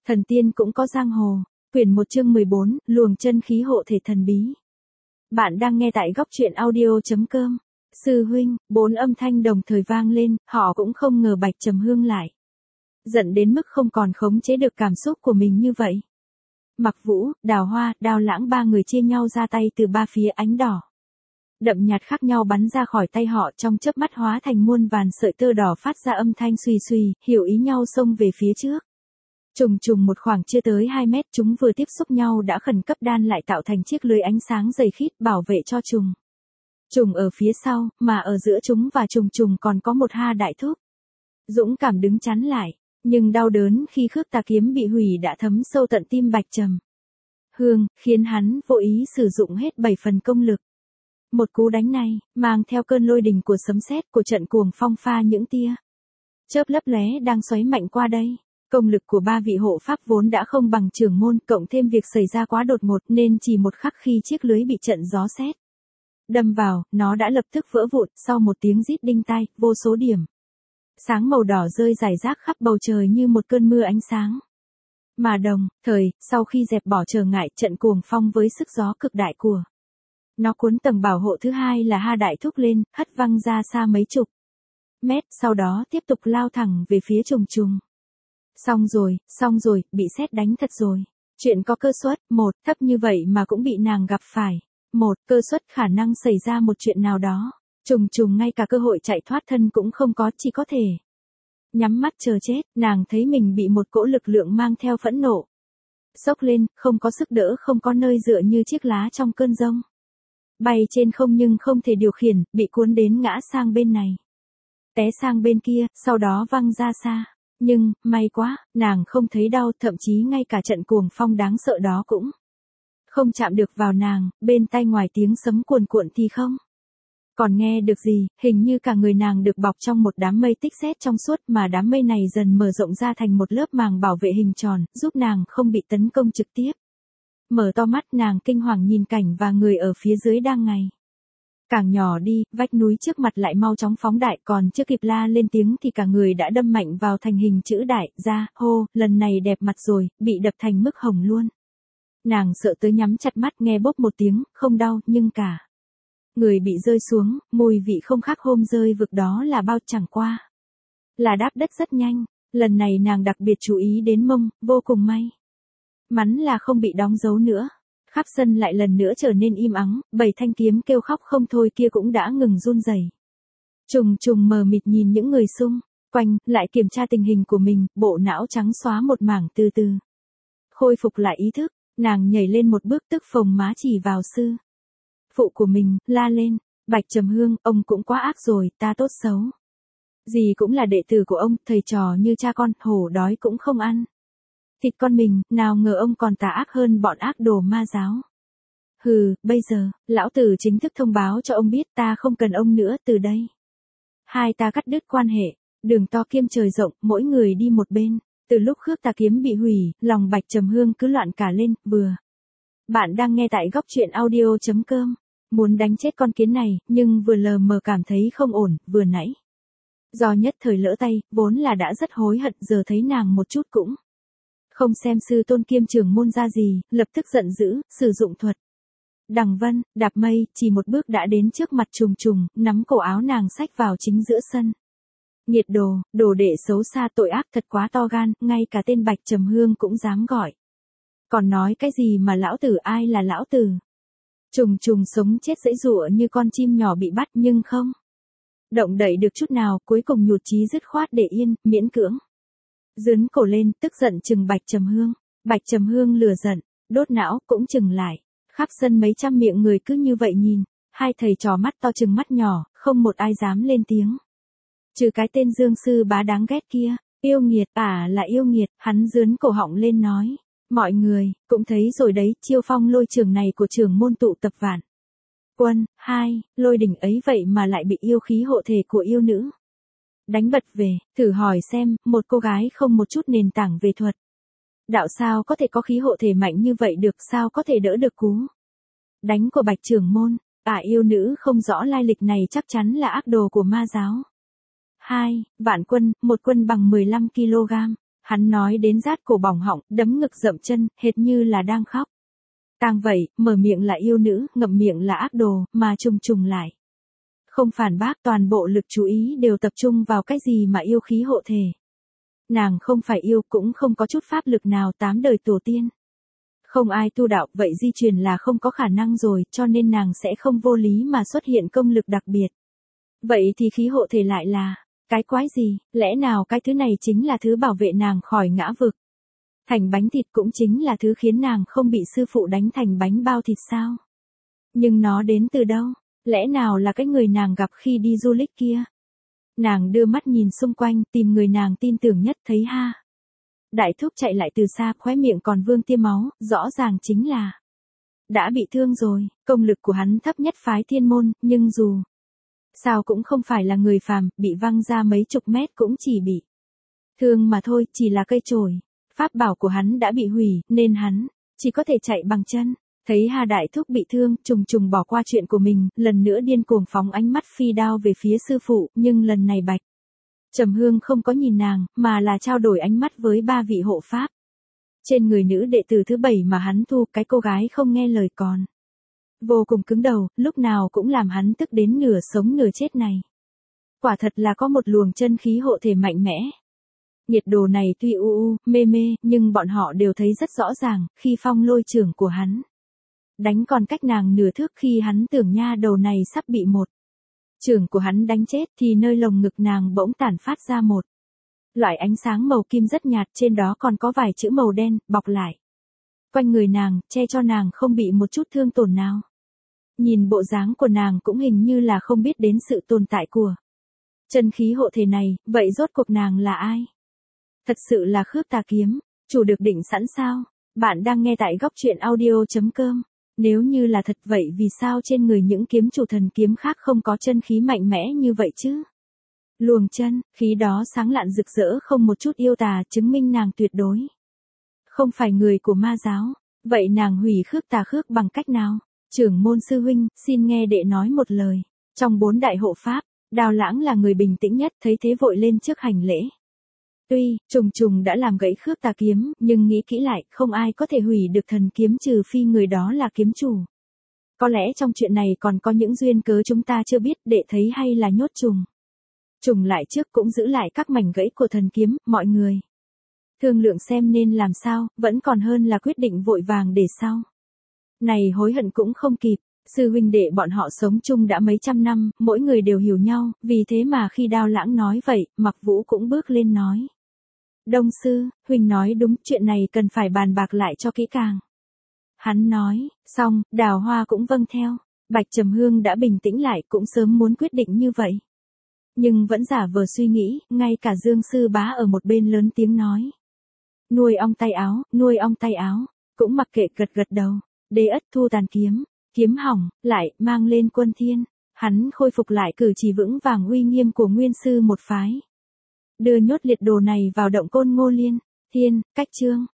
Thần tiên cũng có giang hồ. Quyển 1 chương 14, luồng chân khí hộ thể thần bí. Bạn đang nghe tại góc truyện audio.com. Sư huynh, 4 âm thanh đồng thời vang lên, họ cũng không ngờ Bạch Trầm Hương lại giận đến mức không còn khống chế được cảm xúc của mình như vậy. Mặc Vũ, Đào Hoa, Đao Lãng ba người chia nhau ra tay từ ba phía, ánh đỏ đậm nhạt khác nhau bắn ra khỏi tay họ, trong chớp mắt hóa thành muôn vàn sợi tơ đỏ phát ra âm thanh xuy xuy, hiểu ý nhau xông về phía trước. Trùng trùng một khoảng chưa tới 2 mét, chúng vừa tiếp xúc nhau đã khẩn cấp đan lại tạo thành chiếc lưới ánh sáng dày khít bảo vệ cho trùng. Trùng ở phía sau, mà ở giữa chúng và trùng trùng còn có một Ha Đại Thúc. Dũng cảm đứng chắn lại, nhưng đau đớn khi khước tà kiếm bị hủy đã thấm sâu tận tim Bạch Trầm Hương, khiến hắn vô ý sử dụng hết 7 phần công lực. Một cú đánh này, mang theo cơn lôi đình của sấm sét của trận cuồng phong pha những tia chớp lấp lóe đang xoáy mạnh qua đây. Công lực của ba vị hộ pháp vốn đã không bằng trưởng môn, cộng thêm việc xảy ra quá đột ngột nên chỉ một khắc khi chiếc lưới bị trận gió sét đâm vào, nó đã lập tức vỡ vụn. Sau một tiếng rít đinh tai, vô số điểm sáng màu đỏ rơi rải rác khắp bầu trời như một cơn mưa ánh sáng. Mà đồng thời, sau khi dẹp bỏ trở ngại, trận cuồng phong với sức gió cực đại của nó cuốn tầng bảo hộ thứ hai là Ha Đại Thúc lên, hất văng ra xa mấy chục mét, sau đó tiếp tục lao thẳng về phía trùng trùng. Xong rồi, bị sét đánh thật rồi. Chuyện có cơ suất, một, thấp như vậy mà cũng bị nàng gặp phải. Một, cơ suất khả năng xảy ra một chuyện nào đó. Trùng trùng ngay cả cơ hội chạy thoát thân cũng không có, chỉ có thể nhắm mắt chờ chết. Nàng thấy mình bị một cỗ lực lượng mang theo phẫn nộ xốc lên, không có sức đỡ, không có nơi dựa, như chiếc lá trong cơn giông. Bay trên không nhưng không thể điều khiển, bị cuốn đến ngã sang bên này, té sang bên kia, sau đó văng ra xa. Nhưng, may quá, nàng không thấy đau, thậm chí ngay cả trận cuồng phong đáng sợ đó cũng không chạm được vào nàng. Bên tai ngoài tiếng sấm cuồn cuộn thì không còn nghe được gì, hình như cả người nàng được bọc trong một đám mây tích sét trong suốt, mà đám mây này dần mở rộng ra thành một lớp màng bảo vệ hình tròn, giúp nàng không bị tấn công trực tiếp. Mở to mắt, nàng kinh hoàng nhìn cảnh và người ở phía dưới đang ngày càng nhỏ đi, vách núi trước mặt lại mau chóng phóng đại, còn chưa kịp la lên tiếng thì cả người đã đâm mạnh vào thành hình chữ đại, ra, hô, lần này đẹp mặt rồi, bị đập thành mức hồng luôn. Nàng sợ tới nhắm chặt mắt, nghe bốp một tiếng, không đau, nhưng cả người bị rơi xuống, mùi vị không khác hôm rơi vực đó là bao, chẳng qua là đáp đất rất nhanh. Lần này nàng đặc biệt chú ý đến mông, vô cùng may mắn là không bị đóng dấu nữa. Khắp sân lại lần nữa trở nên im ắng, 7 thanh kiếm kêu khóc không thôi kia cũng đã ngừng run rẩy. Trùng trùng mờ mịt nhìn những người xung quanh, lại kiểm tra tình hình của mình, bộ não trắng xóa một mảng, từ từ khôi phục lại ý thức. Nàng nhảy lên một bước, tức phồng má chỉ vào sư phụ của mình, la lên, Bạch Trầm Hương, ông cũng quá ác rồi, ta tốt xấu gì cũng là đệ tử của ông, thầy trò như cha con, hổ đói cũng không ăn thịt con mình, nào ngờ ông còn tà ác hơn bọn ác đồ ma giáo. Hừ, bây giờ, lão tử chính thức thông báo cho ông biết, ta không cần ông nữa, từ đây hai ta cắt đứt quan hệ, đường to kiêm trời rộng, mỗi người đi một bên. Từ lúc khước tà kiếm bị hủy, lòng Bạch Trầm Hương cứ loạn cả lên. Bạn đang nghe tại góc truyện audio.com. Muốn đánh chết con kiến này, nhưng vừa lờ mờ cảm thấy không ổn, vừa nãy do nhất thời lỡ tay, vốn là đã rất hối hận, giờ thấy nàng một chút cũng không xem sư tôn kiêm trưởng môn ra gì, lập tức giận dữ, sử dụng thuật Đằng Vân, đạp mây, chỉ một bước đã đến trước mặt trùng trùng, nắm cổ áo nàng xách vào chính giữa sân. Nghiệt đồ, đồ đệ xấu xa, tội ác thật quá to gan, ngay cả tên Bạch Trầm Hương cũng dám gọi. Còn nói cái gì mà lão tử, ai là lão tử? Trùng trùng sống chết giãy giụa như con chim nhỏ bị bắt, nhưng không động đậy được chút nào, cuối cùng nhụt chí dứt khoát để yên, miễn cưỡng dướn cổ lên, tức giận chừng Bạch Trầm Hương. Bạch Trầm Hương lừa giận, đốt não, cũng chừng lại. Khắp sân mấy trăm miệng người cứ như vậy nhìn, hai thầy trò mắt to chừng mắt nhỏ, không một ai dám lên tiếng. Trừ cái tên Dương Sư Bá đáng ghét kia, yêu nghiệt, là yêu nghiệt, hắn dướn cổ họng lên nói. Mọi người, cũng thấy rồi đấy, chiêu phong lôi trường này của trưởng môn tụ tập vạn quân, lôi đỉnh ấy vậy mà lại bị yêu khí hộ thể của yêu nữ đánh bật về. Thử hỏi xem, một cô gái không một chút nền tảng về thuật đạo sao có thể có khí hộ thể mạnh như vậy được, sao có thể đỡ được cú đánh của Bạch trưởng môn. Yêu nữ không rõ lai lịch này chắc chắn là ác đồ của ma giáo. Vạn quân, một quân bằng 15 kg. Hắn nói đến rát cổ bỏng họng, đấm ngực dậm chân, hệt như là đang khóc. Càng vậy, mở miệng là yêu nữ, ngậm miệng là ác đồ, mà trùng trùng lại. Không phản bác, toàn bộ lực chú ý đều tập trung vào cái gì mà yêu khí hộ thể. Nàng không phải yêu, cũng không có chút pháp lực nào, 8 đời tổ tiên. Không ai tu đạo, vậy di truyền là không có khả năng rồi, cho nên nàng sẽ không vô lý mà xuất hiện công lực đặc biệt. Vậy thì khí hộ thể lại là, cái quái gì, lẽ nào cái thứ này chính là thứ bảo vệ nàng khỏi ngã vực? Thành bánh thịt cũng chính là thứ khiến nàng không bị sư phụ đánh thành bánh bao thịt sao? Nhưng nó đến từ đâu? Lẽ nào là cái người nàng gặp khi đi du lịch kia? Nàng đưa mắt nhìn xung quanh, tìm người nàng tin tưởng nhất, thấy ha. Đại thúc chạy lại từ xa, khóe miệng còn vương tia máu, rõ ràng chính là đã bị thương rồi. Công lực của hắn thấp nhất phái thiên môn, nhưng dù sao cũng không phải là người phàm, bị văng ra mấy chục mét cũng chỉ bị thương mà thôi, chỉ là cây chổi. Pháp bảo của hắn đã bị hủy, nên hắn chỉ có thể chạy bằng chân. Thấy Hà Đại Thúc bị thương, trùng trùng bỏ qua chuyện của mình, lần nữa điên cuồng phóng ánh mắt phi đao về phía sư phụ, nhưng lần này Bạch Trầm Hương không có nhìn nàng, mà là trao đổi ánh mắt với 3 vị hộ pháp. Trên người nữ đệ tử thứ 7 mà hắn thu, cái cô gái không nghe lời còn vô cùng cứng đầu, lúc nào cũng làm hắn tức đến nửa sống nửa chết này. Quả thật là có một luồng chân khí hộ thể mạnh mẽ. Nhiệt đồ này tuy mê, nhưng bọn họ đều thấy rất rõ ràng, khi phong lôi trưởng của hắn đánh còn cách nàng nửa thước, khi hắn tưởng nha đầu này sắp bị một trưởng của hắn đánh chết, thì nơi lồng ngực nàng bỗng tản phát ra một loại ánh sáng màu kim rất nhạt, trên đó còn có vài chữ màu đen, bọc lại quanh người nàng, che cho nàng không bị một chút thương tổn nào. Nhìn bộ dáng của nàng cũng hình như là không biết đến sự tồn tại của chân khí hộ thể này, vậy rốt cuộc nàng là ai? Thật sự là Khước Tà Kiếm, chủ được định sẵn sao? Bạn đang nghe tại góc truyện audio.com. Nếu như là thật vậy vì sao trên người những kiếm chủ thần kiếm khác không có chân khí mạnh mẽ như vậy chứ? Luồng chân, khí đó sáng lạn rực rỡ không một chút yêu tà, chứng minh nàng tuyệt đối không phải người của ma giáo. Vậy nàng hủy Khước Tà Khước bằng cách nào? Trưởng môn sư huynh, xin nghe đệ nói một lời. Trong 4 đại hộ pháp, Đào Lãng là người bình tĩnh nhất, thấy thế vội lên trước hành lễ. Tuy, trùng trùng đã làm gãy Khước Tà Kiếm, nhưng nghĩ kỹ lại, không ai có thể hủy được thần kiếm trừ phi người đó là kiếm chủ. Có lẽ trong chuyện này còn có những duyên cớ chúng ta chưa biết, đệ thấy hay là nhốt trùng trùng lại trước, cũng giữ lại các mảnh gãy của thần kiếm, mọi người thương lượng xem nên làm sao, vẫn còn hơn là quyết định vội vàng để sau này hối hận cũng không kịp. Sư huynh đệ bọn họ sống chung đã mấy trăm năm, mỗi người đều hiểu nhau, vì thế mà khi Đao Lãng nói vậy, Mặc Vũ cũng bước lên nói. Đông sư, huynh nói đúng, chuyện này cần phải bàn bạc lại cho kỹ càng. Hắn nói, xong, Đào Hoa cũng vâng theo. Bạch Trầm Hương đã bình tĩnh lại, cũng sớm muốn quyết định như vậy. Nhưng vẫn giả vờ suy nghĩ, ngay cả Dương Sư Bá ở một bên lớn tiếng nói. Nuôi ong tay áo, cũng mặc kệ, gật gật đầu. Đế Ất thu tàn kiếm, kiếm hỏng, lại, mang lên Quân Thiên. Hắn khôi phục lại cử chỉ vững vàng uy nghiêm của nguyên sư một phái. Đưa nhốt liệt đồ này vào động Côn Ngô Liên. Thiên, cách chương.